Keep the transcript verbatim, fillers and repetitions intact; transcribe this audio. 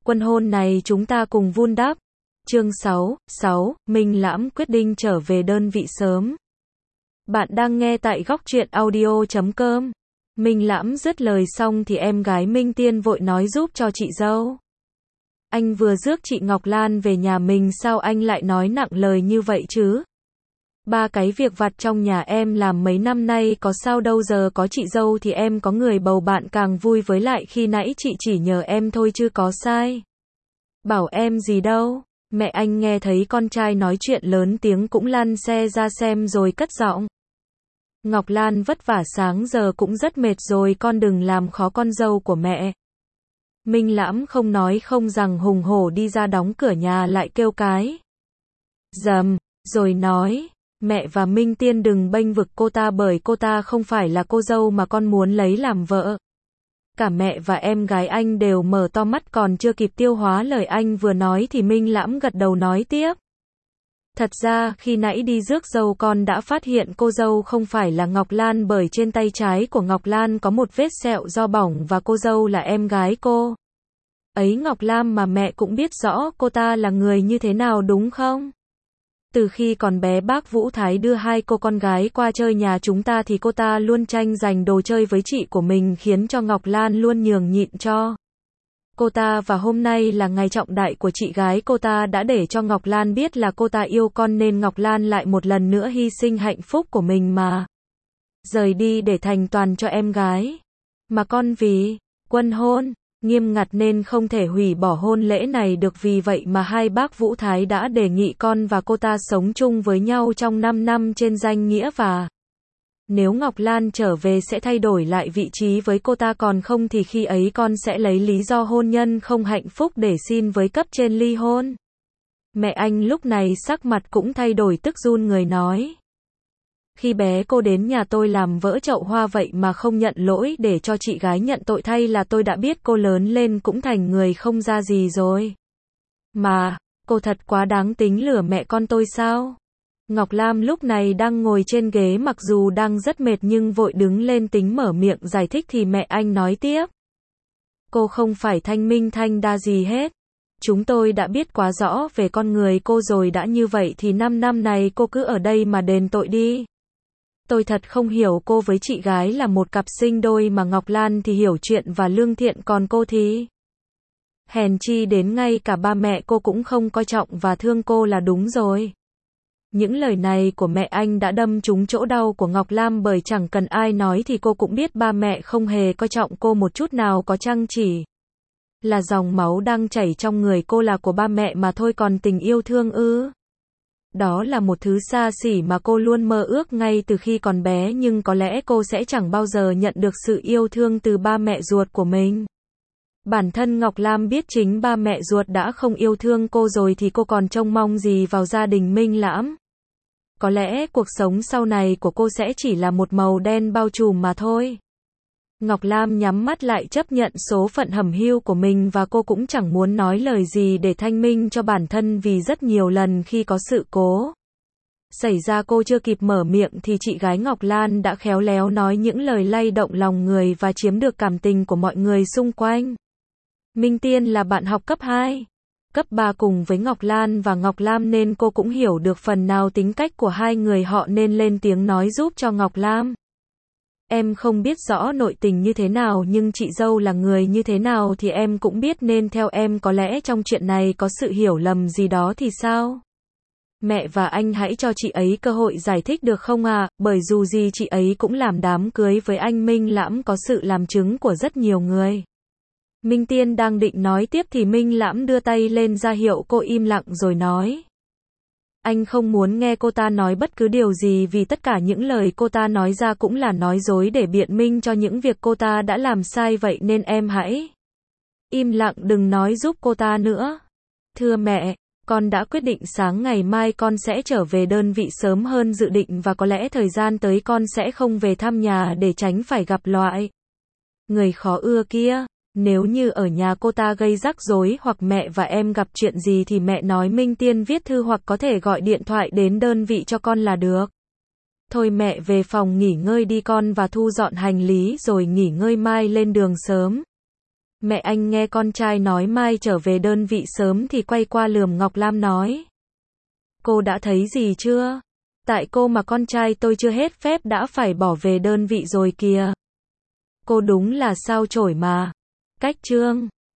Quân hôn này chúng ta cùng vun đắp. Chương sáu, sáu, Minh Lãm quyết định trở về đơn vị sớm. Bạn đang nghe tại góc truyện audio chấm com. Minh Lãm dứt lời xong thì em gái Minh Tiên vội nói giúp cho chị dâu. Anh vừa rước chị Ngọc Lan về nhà mình, sao anh lại nói nặng lời như vậy chứ? Ba cái việc vặt trong nhà em làm mấy năm nay có sao đâu, giờ có chị dâu thì em có người bầu bạn càng vui, với lại khi nãy chị chỉ nhờ em thôi chứ có sai. Bảo em gì đâu. Mẹ anh nghe thấy con trai nói chuyện lớn tiếng cũng lăn xe ra xem rồi cất giọng. Ngọc Lan vất vả sáng giờ cũng rất mệt rồi, con đừng làm khó con dâu của mẹ. Minh Lãm không nói không rằng hùng hổ đi ra đóng cửa nhà lại kêu cái dầm, rồi nói, mẹ và Minh Tiên đừng bênh vực cô ta, bởi cô ta không phải là cô dâu mà con muốn lấy làm vợ. Cả mẹ và em gái anh đều mở to mắt, còn chưa kịp tiêu hóa lời anh vừa nói thì Minh Lãm gật đầu nói tiếp. Thật ra khi nãy đi rước dâu con đã phát hiện cô dâu không phải là Ngọc Lan, bởi trên tay trái của Ngọc Lan có một vết sẹo do bỏng và cô dâu là em gái cô. Ấy Ngọc Lam mà mẹ cũng biết rõ cô ta là người như thế nào đúng không? Từ khi còn bé bác Vũ Thái đưa hai cô con gái qua chơi nhà chúng ta thì cô ta luôn tranh giành đồ chơi với chị của mình, khiến cho Ngọc Lan luôn nhường nhịn cho cô ta, và hôm nay là ngày trọng đại của chị gái cô ta đã để cho Ngọc Lan biết là cô ta yêu con, nên Ngọc Lan lại một lần nữa hy sinh hạnh phúc của mình mà rời đi để thành toàn cho em gái. Mà con vì quân hôn nghiêm ngặt nên không thể hủy bỏ hôn lễ này được, vì vậy mà hai bác Vũ Thái đã đề nghị con và cô ta sống chung với nhau trong năm năm trên danh nghĩa, và nếu Ngọc Lan trở về sẽ thay đổi lại vị trí với cô ta, còn không thì khi ấy con sẽ lấy lý do hôn nhân không hạnh phúc để xin với cấp trên ly hôn. Mẹ anh lúc này sắc mặt cũng thay đổi, tức run người nói. Khi bé cô đến nhà tôi làm vỡ chậu hoa vậy mà không nhận lỗi để cho chị gái nhận tội thay, là tôi đã biết cô lớn lên cũng thành người không ra gì rồi. Mà, cô thật quá đáng, tính lừa mẹ con tôi sao? Ngọc Lam lúc này đang ngồi trên ghế, mặc dù đang rất mệt nhưng vội đứng lên tính mở miệng giải thích thì mẹ anh nói tiếp. Cô không phải thanh minh thanh đa gì hết. Chúng tôi đã biết quá rõ về con người cô rồi, đã như vậy thì năm năm này cô cứ ở đây mà đền tội đi. Tôi thật không hiểu, cô với chị gái là một cặp sinh đôi mà Ngọc Lan thì hiểu chuyện và lương thiện, còn cô thì hèn chi đến ngay cả ba mẹ cô cũng không coi trọng và thương cô là đúng rồi. Những lời này của mẹ anh đã đâm trúng chỗ đau của Ngọc Lam, bởi chẳng cần ai nói thì cô cũng biết ba mẹ không hề coi trọng cô một chút nào, có chăng chỉ là dòng máu đang chảy trong người cô là của ba mẹ mà thôi, còn tình yêu thương ư? Đó là một thứ xa xỉ mà cô luôn mơ ước ngay từ khi còn bé, nhưng có lẽ cô sẽ chẳng bao giờ nhận được sự yêu thương từ ba mẹ ruột của mình. Bản thân Ngọc Lam biết chính ba mẹ ruột đã không yêu thương cô rồi thì cô còn trông mong gì vào gia đình Minh Lãm. Có lẽ cuộc sống sau này của cô sẽ chỉ là một màu đen bao trùm mà thôi. Ngọc Lam nhắm mắt lại chấp nhận số phận hẩm hiu của mình, và cô cũng chẳng muốn nói lời gì để thanh minh cho bản thân, vì rất nhiều lần khi có sự cố xảy ra cô chưa kịp mở miệng thì chị gái Ngọc Lan đã khéo léo nói những lời lay động lòng người và chiếm được cảm tình của mọi người xung quanh. Minh Tiên là bạn học cấp hai, cấp ba cùng với Ngọc Lan và Ngọc Lam, nên cô cũng hiểu được phần nào tính cách của hai người họ, nên lên tiếng nói giúp cho Ngọc Lam. Em không biết rõ nội tình như thế nào, nhưng chị dâu là người như thế nào thì em cũng biết, nên theo em có lẽ trong chuyện này có sự hiểu lầm gì đó thì sao? Mẹ và anh hãy cho chị ấy cơ hội giải thích được không à, bởi dù gì chị ấy cũng làm đám cưới với anh Minh Lãm có sự làm chứng của rất nhiều người. Minh Tiên đang định nói tiếp thì Minh Lãm đưa tay lên ra hiệu cô im lặng rồi nói. Anh không muốn nghe cô ta nói bất cứ điều gì, vì tất cả những lời cô ta nói ra cũng là nói dối để biện minh cho những việc cô ta đã làm sai, vậy nên em hãy im lặng, đừng nói giúp cô ta nữa. Thưa mẹ, con đã quyết định sáng ngày mai con sẽ trở về đơn vị sớm hơn dự định, và có lẽ thời gian tới con sẽ không về thăm nhà để tránh phải gặp loại người khó ưa kia. Nếu như ở nhà cô ta gây rắc rối hoặc mẹ và em gặp chuyện gì thì mẹ nói Minh Tiên viết thư hoặc có thể gọi điện thoại đến đơn vị cho con là được. Thôi mẹ về phòng nghỉ ngơi đi con, và thu dọn hành lý rồi nghỉ ngơi, mai lên đường sớm. Mẹ anh nghe con trai nói mai trở về đơn vị sớm thì quay qua lườm Ngọc Lam nói. Cô đã thấy gì chưa? Tại cô mà con trai tôi chưa hết phép đã phải bỏ về đơn vị rồi kìa. Cô đúng là sao chổi mà. Cách chương